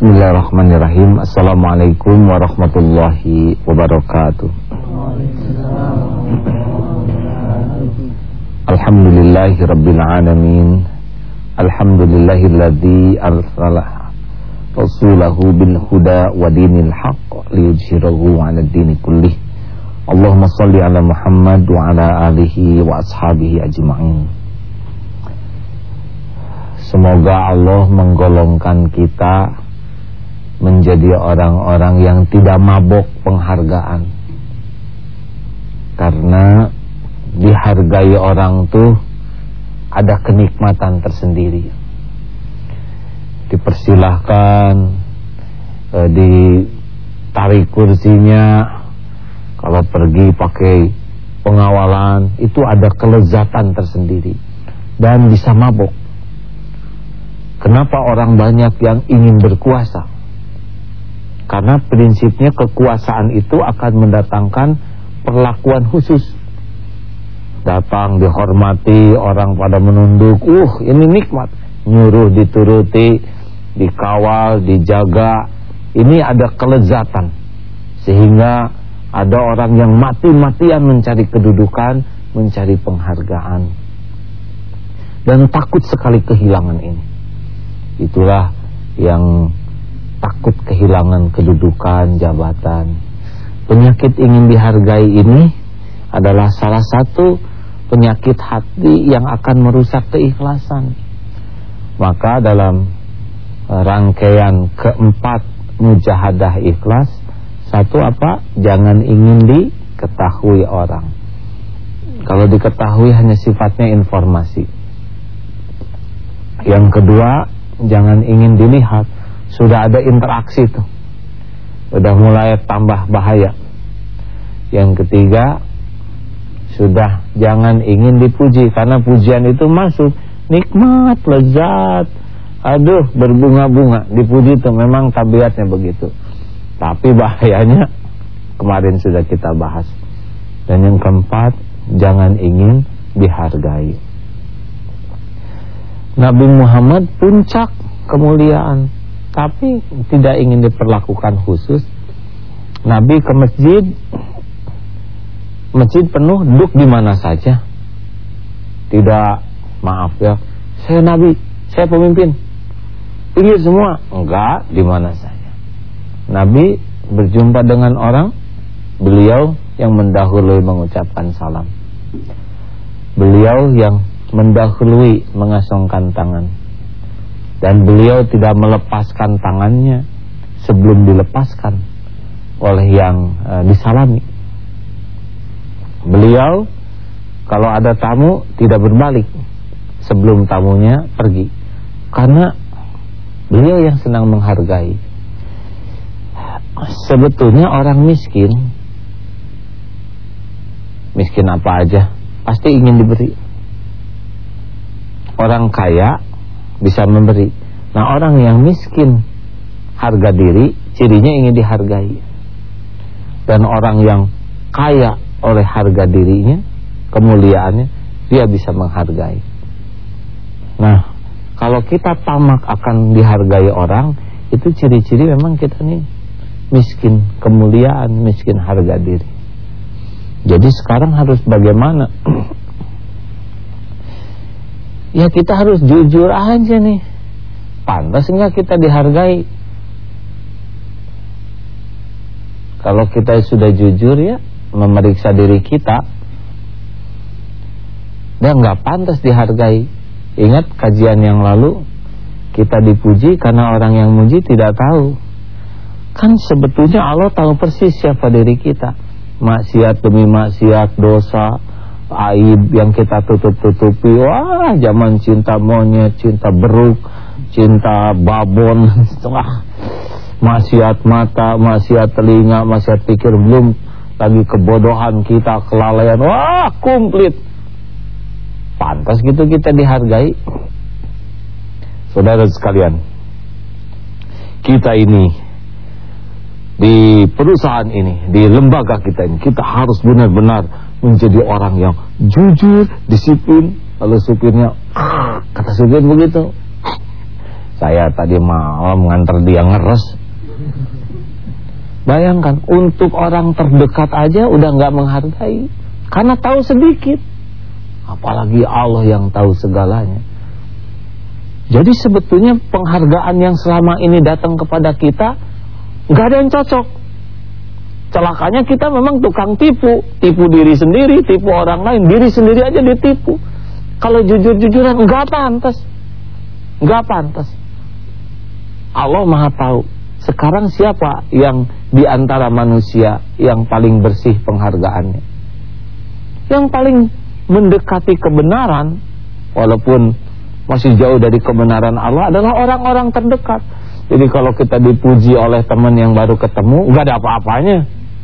Bismillahirrahmanirrahim. Assalamualaikum warahmatullahi wabarakatuh. Alhamdulillahi rabbil alamin. Alhamdulillahilladzi arsala rasulahu bil huda wa dinil haqq liyudhhirahu 'ala ad-dini kullih. Allahumma shalli ala Muhammad wa ala alihi wa ashabihi ajma'in. Semoga Allah menggolongkan kita menjadi orang-orang yang tidak mabok penghargaan. Karena dihargai orang tuh ada kenikmatan tersendiri. Dipersilahkan, ditarik kursinya, kalau pergi pakai pengawalan, itu ada kelezatan tersendiri dan bisa mabok. Kenapa orang banyak yang ingin berkuasa? Karena prinsipnya kekuasaan itu akan mendatangkan perlakuan khusus. Datang dihormati, orang pada menunduk, ini nikmat. Nyuruh dituruti, dikawal, dijaga. Ini ada kelezatan. Sehingga ada orang yang mati-matian mencari kedudukan, mencari penghargaan. Dan takut sekali kehilangan ini. Itulah yang takut kehilangan kedudukan, jabatan. Penyakit ingin dihargai ini adalah salah satu penyakit hati yang akan merusak keikhlasan. Maka dalam rangkaian keempat mujahadah ikhlas, satu apa? Jangan ingin diketahui orang. Kalau diketahui hanya sifatnya informasi. Yang kedua, jangan ingin dilihat. Sudah ada interaksi tuh, udah mulai tambah bahaya. Yang ketiga, sudah jangan ingin dipuji, karena pujian itu masuk nikmat, lezat, aduh berbunga-bunga. Dipuji itu memang tabiatnya begitu. Tapi bahayanya kemarin sudah kita bahas. Dan yang keempat, jangan ingin dihargai. Nabi Muhammad puncak kemuliaan, tapi tidak ingin diperlakukan khusus. Nabi ke masjid, masjid penuh, duduk di mana saja. Tidak, maaf ya, saya Nabi, saya pemimpin, pinggir semua. Enggak, di mana saja. Nabi berjumpa dengan orang, beliau yang mendahului mengucapkan salam. Beliau yang mendahului mengasongkan tangan. Dan beliau tidak melepaskan tangannya sebelum dilepaskan oleh yang disalami. Beliau kalau ada tamu tidak berbalik sebelum tamunya pergi, karena beliau yang senang menghargai. Sebetulnya orang miskin, miskin apa aja, pasti ingin diberi. Orang kaya bisa memberi. Nah, orang yang miskin harga diri, cirinya ingin dihargai. Dan orang yang kaya oleh harga dirinya, kemuliaannya, dia bisa menghargai. Nah, kalau kita tamak akan dihargai orang, itu ciri-ciri memang kita nih miskin kemuliaan, miskin harga diri. Jadi sekarang harus bagaimana? Ya kita harus jujur aja nih. Pantas enggak kita dihargai? Kalau kita sudah jujur ya, memeriksa diri kita, dia enggak pantas dihargai. Ingat kajian yang lalu, kita dipuji karena orang yang muji tidak tahu. Kan sebetulnya Allah tahu persis siapa diri kita. Maksiat demi maksiat, dosa, aib yang kita tutup-tutupi. Wah, zaman cinta monyet, cinta beruk, cinta babon, maksiat mata, maksiat telinga, maksiat pikir, belum lagi kebodohan kita, kelalaian. Wah, komplit. Pantas gitu kita dihargai? Saudara sekalian, kita ini di perusahaan ini, di lembaga kita ini, kita harus benar-benar menjadi orang yang jujur, disiplin. Lalu supirnya, kata supir begitu, Saya tadi malam nganter dia ngeres. Bayangkan, untuk orang terdekat aja udah gak menghargai, karena tahu sedikit. Apalagi Allah yang tahu segalanya. Jadi sebetulnya penghargaan yang selama ini datang kepada kita gak ada yang cocok. Celakanya kita memang tukang tipu. Tipu diri sendiri, tipu orang lain. Diri sendiri aja ditipu. Kalau jujur-jujuran gak pantas. Gak pantas. Allah Maha tahu. Sekarang siapa yang di antara manusia yang paling bersih penghargaannya? Yang paling mendekati kebenaran, walaupun masih jauh dari kebenaran Allah, adalah orang-orang terdekat. Jadi kalau kita dipuji oleh teman yang baru ketemu, gak ada apa-apanya.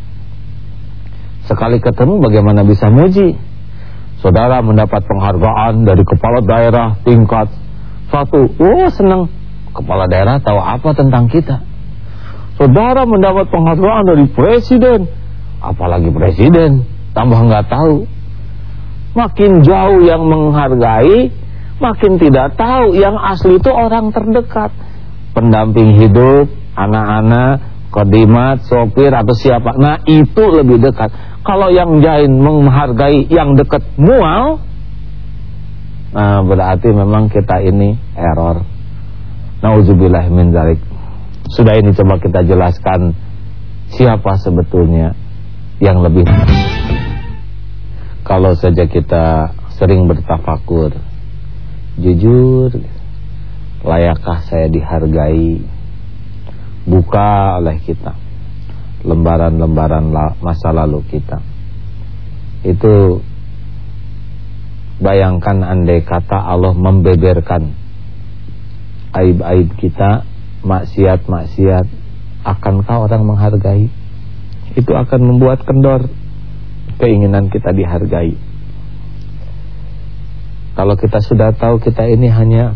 Sekali ketemu bagaimana bisa muji? Saudara mendapat penghargaan dari kepala daerah tingkat 1, senang. Kepala daerah tahu apa tentang kita? Saudara mendapat penghargaan dari presiden, apalagi presiden, tambah nggak tahu. Makin jauh yang menghargai, makin tidak tahu yang asli itu orang terdekat. Pendamping hidup, anak-anak, khadimat, sopir atau siapa. Nah itu lebih dekat. Kalau yang lain menghargai yang dekat mual, nah berarti memang kita ini error. Nauzubillah min dzalik. Sudah ini coba kita jelaskan siapa sebetulnya yang lebih. Kalau saja kita sering bertafakur, jujur, layakkah saya dihargai? Buka oleh kita lembaran-lembaran masa lalu kita. Itu bayangkan andai kata Allah membeberkan aib-aib kita, maksiat-maksiat, akankah orang menghargai? Itu akan membuat kendor keinginan kita dihargai. Kalau kita sudah tahu kita ini hanya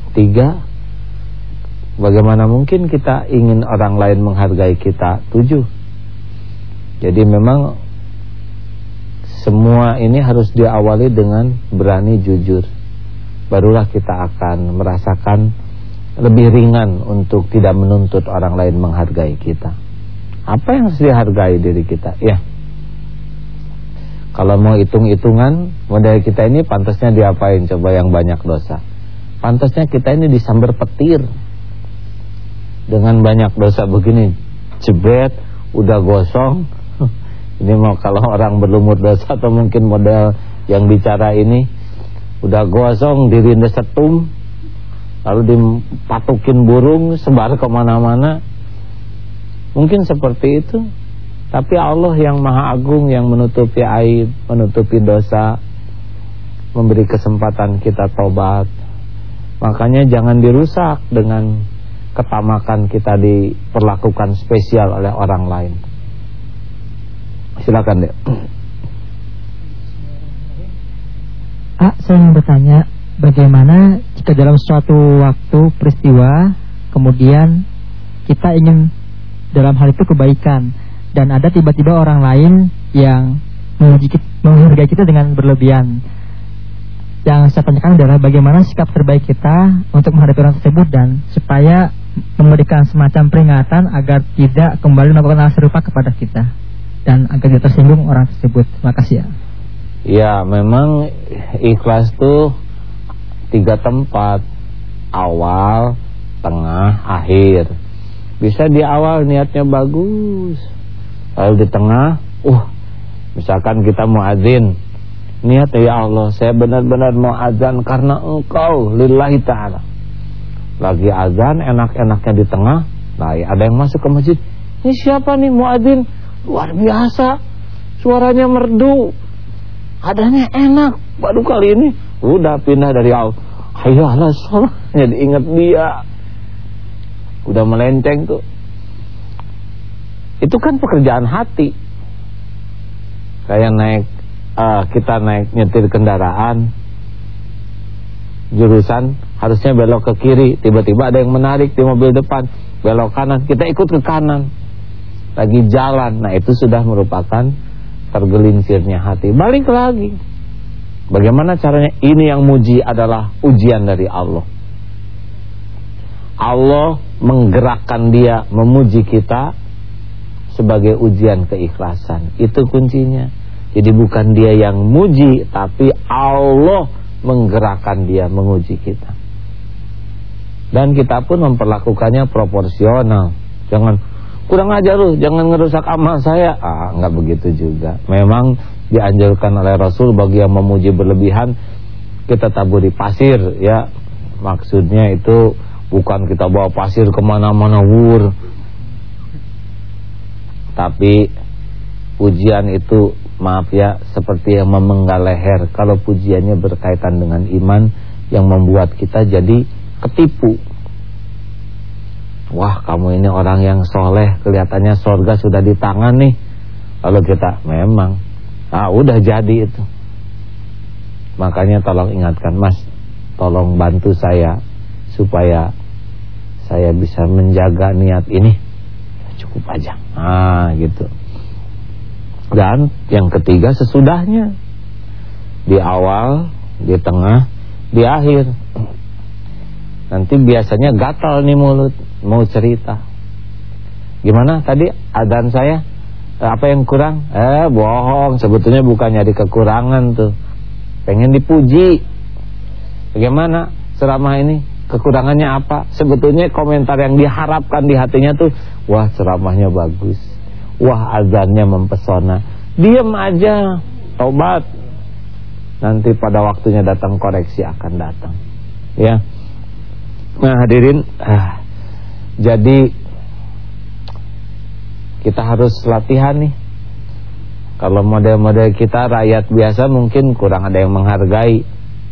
3, bagaimana mungkin kita ingin orang lain menghargai kita 7? Jadi memang semua ini harus diawali dengan berani jujur. Barulah kita akan merasakan lebih ringan untuk tidak menuntut orang lain menghargai kita. Apa yang harus dihargai diri kita? Ya, kalau mau hitung-hitungan, modal kita ini pantasnya diapain? Coba yang banyak dosa. Pantasnya kita ini disambar petir. Dengan banyak dosa begini, jebret, udah gosong. Ini mau kalau orang berlumur dosa atau mungkin model yang bicara ini, udah gosong, dirindes setum, lalu dipatukin burung, sebar kemana-mana. Mungkin seperti itu. Tapi Allah yang Maha Agung, yang menutupi aib, menutupi dosa, memberi kesempatan kita tobat. Makanya jangan dirusak dengan ketamakan kita diperlakukan spesial oleh orang lain. Silakan, Dek. Saya ingin bertanya, bagaimana jika dalam suatu waktu peristiwa kemudian kita ingin dalam hal itu kebaikan, dan ada tiba-tiba orang lain yang menghargai kita dengan berlebihan. Yang saya tanyakan adalah bagaimana sikap terbaik kita untuk menghadapi orang tersebut, dan supaya memberikan semacam peringatan agar tidak kembali melakukan hal serupa kepada kita dan agar tidak tersinggung orang tersebut. Terima kasih ya. Ya, memang ikhlas tuh 3 tempat, awal, tengah, akhir. Bisa di awal niatnya bagus, lalu di tengah, misalkan kita mau azan, niat ya Allah, saya benar-benar mau azan karena Engkau, lillahi ta'ala. Lagi azan, enak-enaknya di tengah, nah ada yang masuk ke masjid, ini siapa nih muadzin? Luar biasa, suaranya merdu, adanya enak, baru kali ini udah pindah dari Allah, hayya ala shalah, jadi ingat dia, udah melenceng tuh. Itu kan pekerjaan hati. Kayak kita naik nyetir kendaraan, jurusan harusnya belok ke kiri, tiba-tiba ada yang menarik di mobil depan, belok kanan, kita ikut ke kanan, lagi jalan. Nah itu sudah merupakan tergelincirnya hati. Balik lagi, bagaimana caranya? Ini yang muji adalah ujian dari Allah. Allah menggerakkan dia memuji kita sebagai ujian keikhlasan. Itu kuncinya. Jadi bukan dia yang muji, tapi Allah menggerakkan dia menguji kita. Dan kita pun memperlakukannya proporsional. Jangan kurang ajar lu, jangan ngerusak amal saya. Enggak begitu juga. Memang dianjurkan oleh Rasul bagi yang memuji berlebihan, kita taburi pasir, ya. Maksudnya itu bukan kita bawa pasir kemana-mana wur. Tapi pujian itu, maaf ya, seperti yang memenggal leher. Kalau pujiannya berkaitan dengan iman yang membuat kita jadi ketipu. Wah, kamu ini orang yang soleh, kelihatannya surga sudah di tangan nih. Lalu kita memang udah jadi itu. Makanya tolong ingatkan, Mas, tolong bantu saya supaya saya bisa menjaga niat ini. Cukup aja. Gitu. Dan yang ketiga sesudahnya. Di awal, di tengah, di akhir. Nanti biasanya gatal nih mulut mau cerita. Gimana tadi adzan saya? Apa yang kurang? Bohong, sebetulnya bukan nyari kekurangan tuh. Pengen dipuji. Bagaimana ceramah ini? Kekurangannya apa? Sebetulnya komentar yang diharapkan di hatinya tuh, wah ceramahnya bagus, wah azannya mempesona. Diam aja, tobat. Nanti pada waktunya datang koreksi akan datang. Ya. Nah hadirin, jadi kita harus latihan nih. Kalau model-model kita rakyat biasa mungkin kurang ada yang menghargai.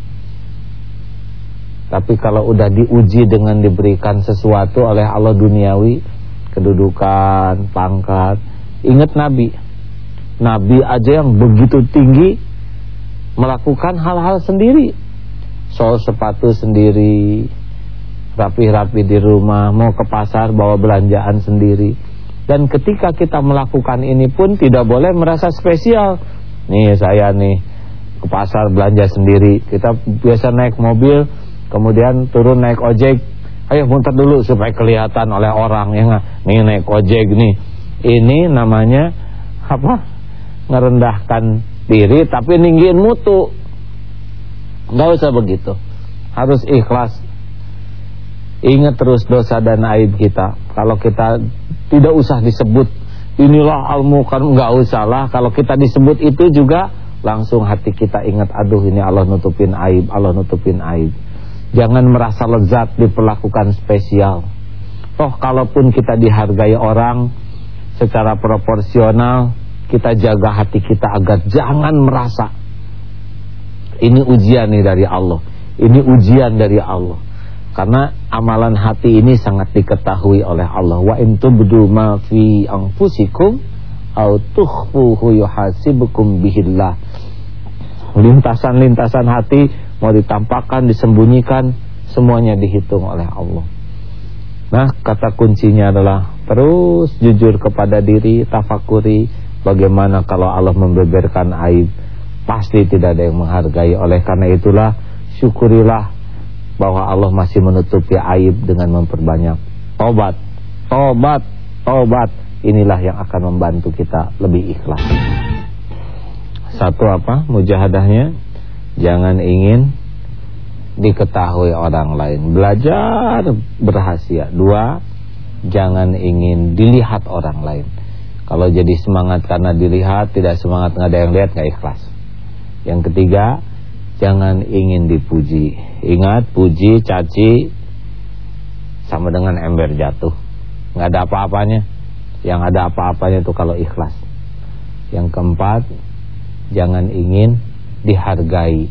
Tapi kalau udah diuji dengan diberikan sesuatu oleh Allah duniawi, kedudukan, pangkat, ingat Nabi. Nabi aja yang begitu tinggi melakukan hal-hal sendiri. Sol sepatu sendiri, rapi-rapi di rumah, mau ke pasar bawa belanjaan sendiri. Dan ketika kita melakukan ini pun tidak boleh merasa spesial. Nih saya nih ke pasar belanja sendiri. Kita biasa naik mobil, kemudian turun naik ojek. Ayo muter dulu supaya kelihatan oleh orang, ya nggak? Nih naik ojek nih. Ini namanya apa? Ngerendahkan diri tapi ninggiin mutu. Nggak usah begitu. Harus ikhlas. Ingat terus dosa dan aib kita. Kalau kita tidak usah disebut inilah al-munkar, nggak usah lah. Kalau kita disebut itu juga langsung hati kita ingat, aduh ini Allah nutupin aib, Allah nutupin aib. Jangan merasa lezat diperlakukan spesial. Toh kalaupun kita dihargai orang secara proporsional, kita jaga hati kita agar jangan merasa ini ujian nih dari Allah, ini ujian dari Allah. Karena amalan hati ini sangat diketahui oleh Allah. Wa in tubdu ma fi anfusikum aw tukhfuhu yuhasibukum bihillah. Lintasan-lintasan hati mau ditampakkan, disembunyikan, semuanya dihitung oleh Allah. Nah, kata kuncinya adalah terus jujur kepada diri, tafakuri bagaimana kalau Allah membeberkan aib. Pasti tidak ada yang menghargai. Oleh karena itulah syukurilah bahwa Allah masih menutupi aib dengan memperbanyak tobat. Tobat, tobat. Inilah yang akan membantu kita lebih ikhlas. Satu apa? Mujahadahnya, jangan ingin diketahui orang lain. Belajar berhasil. Dua, jangan ingin dilihat orang lain. Kalau jadi semangat karena dilihat, tidak semangat nggak ada yang lihat, nggak ikhlas. Yang ketiga, jangan ingin dipuji. Ingat, puji, caci sama dengan ember jatuh, nggak ada apa-apanya. Yang ada apa-apanya itu kalau ikhlas. Yang keempat, jangan ingin dihargai.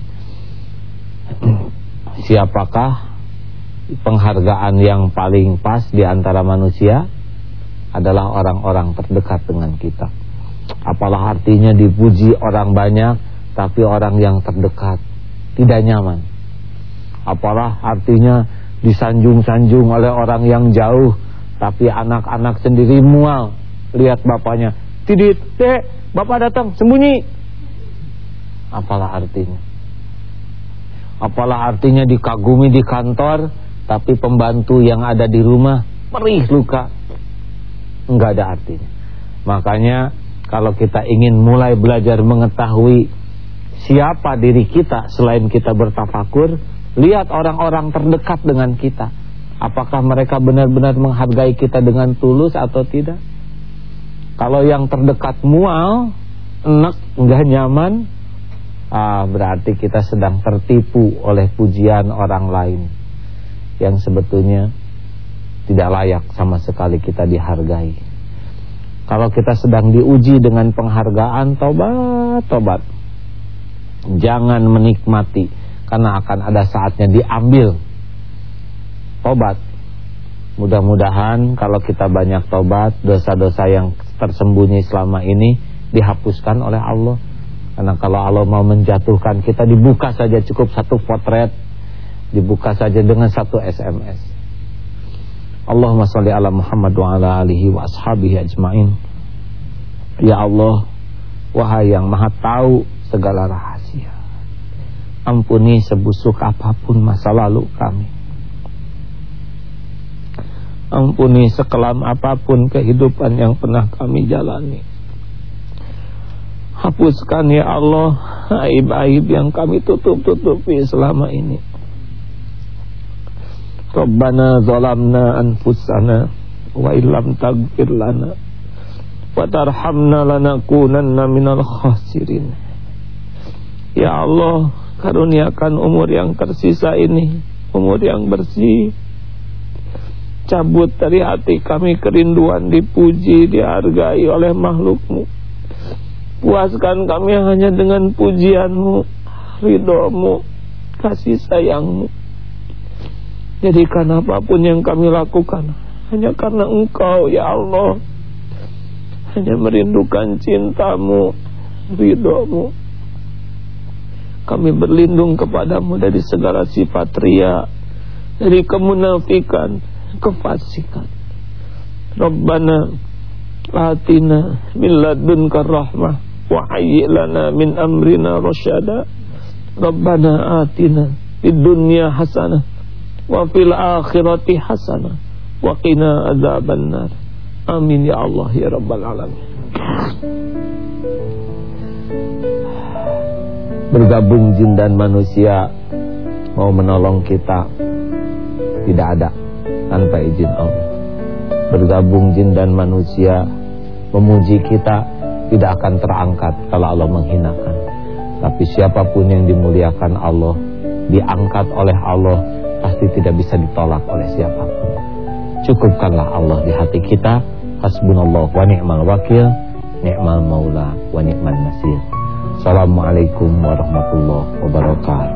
Siapakah penghargaan yang paling pas di antara manusia? Adalah orang-orang terdekat dengan kita. Apalah artinya dipuji orang banyak tapi orang yang terdekat tidak nyaman. Apalah artinya disanjung-sanjung oleh orang yang jauh tapi anak-anak sendiri mual lihat bapaknya. Tidit, bapak datang, sembunyi. Apalah artinya? Apalah artinya dikagumi di kantor tapi pembantu yang ada di rumah perih luka, enggak ada artinya. Makanya kalau kita ingin mulai belajar mengetahui siapa diri kita selain kita bertafakur, lihat orang-orang terdekat dengan kita. Apakah mereka benar-benar menghargai kita dengan tulus atau tidak? Kalau yang terdekat mual, enak, enggak nyaman, berarti kita sedang tertipu oleh pujian orang lain yang sebetulnya tidak layak sama sekali kita dihargai. Kalau kita sedang diuji dengan penghargaan, tobat. Jangan menikmati, karena akan ada saatnya diambil. Tobat. Mudah-mudahan kalau kita banyak tobat, dosa-dosa yang tersembunyi selama ini dihapuskan oleh Allah. Karena kalau Allah mau menjatuhkan kita, dibuka saja cukup satu potret, dibuka saja dengan satu SMS. Allahumma sholli ala Muhammad wa ala alihi wa ashabihi ajmain. Ya Allah, wahai yang maha tahu segala rahasia, ampuni sebusuk apapun masa lalu kami, ampuni sekelam apapun kehidupan yang pernah kami jalani. Hapuskan ya Allah aib-aib yang kami tutup-tutupi selama ini. Rabbana zalamna anfusana wa illam taghfir lana wa tarhamna lanakunanna minal khasirin. Ya Allah, karuniakan umur yang tersisa ini umur yang bersih. Cabut dari hati kami kerinduan dipuji, dihargai oleh makhluk-Mu. Puaskan kami hanya dengan pujian-Mu, ridho-Mu, kasih sayang-Mu. Jadikan apapun yang kami lakukan hanya karena Engkau ya Allah. Hanya merindukan cinta-Mu, ridho-Mu. Kami berlindung kepadamu dari segala sifat riya, dari kemunafikan, kefasikan. Rabbana atina min ladunka rahmah wa hayyi lana min amrina rasyada. Rabbana atina fid dunya hasanah wa fil akhirati hasanah wa qina adzabannar. Amin ya Allah ya rabbal alamin. Bergabung jin dan manusia mau menolong kita tidak ada tanpa izin Allah. Bergabung jin dan manusia memuji kita tidak akan terangkat kalau Allah menghinakan. Tapi siapapun yang dimuliakan Allah, diangkat oleh Allah, pasti tidak bisa ditolak oleh siapapun. Cukupkanlah Allah di hati kita. Hasbunallah wa ni'mal wakil, ni'mal maula wa ni'man nasir. Assalamualaikum warahmatullahi wabarakatuh.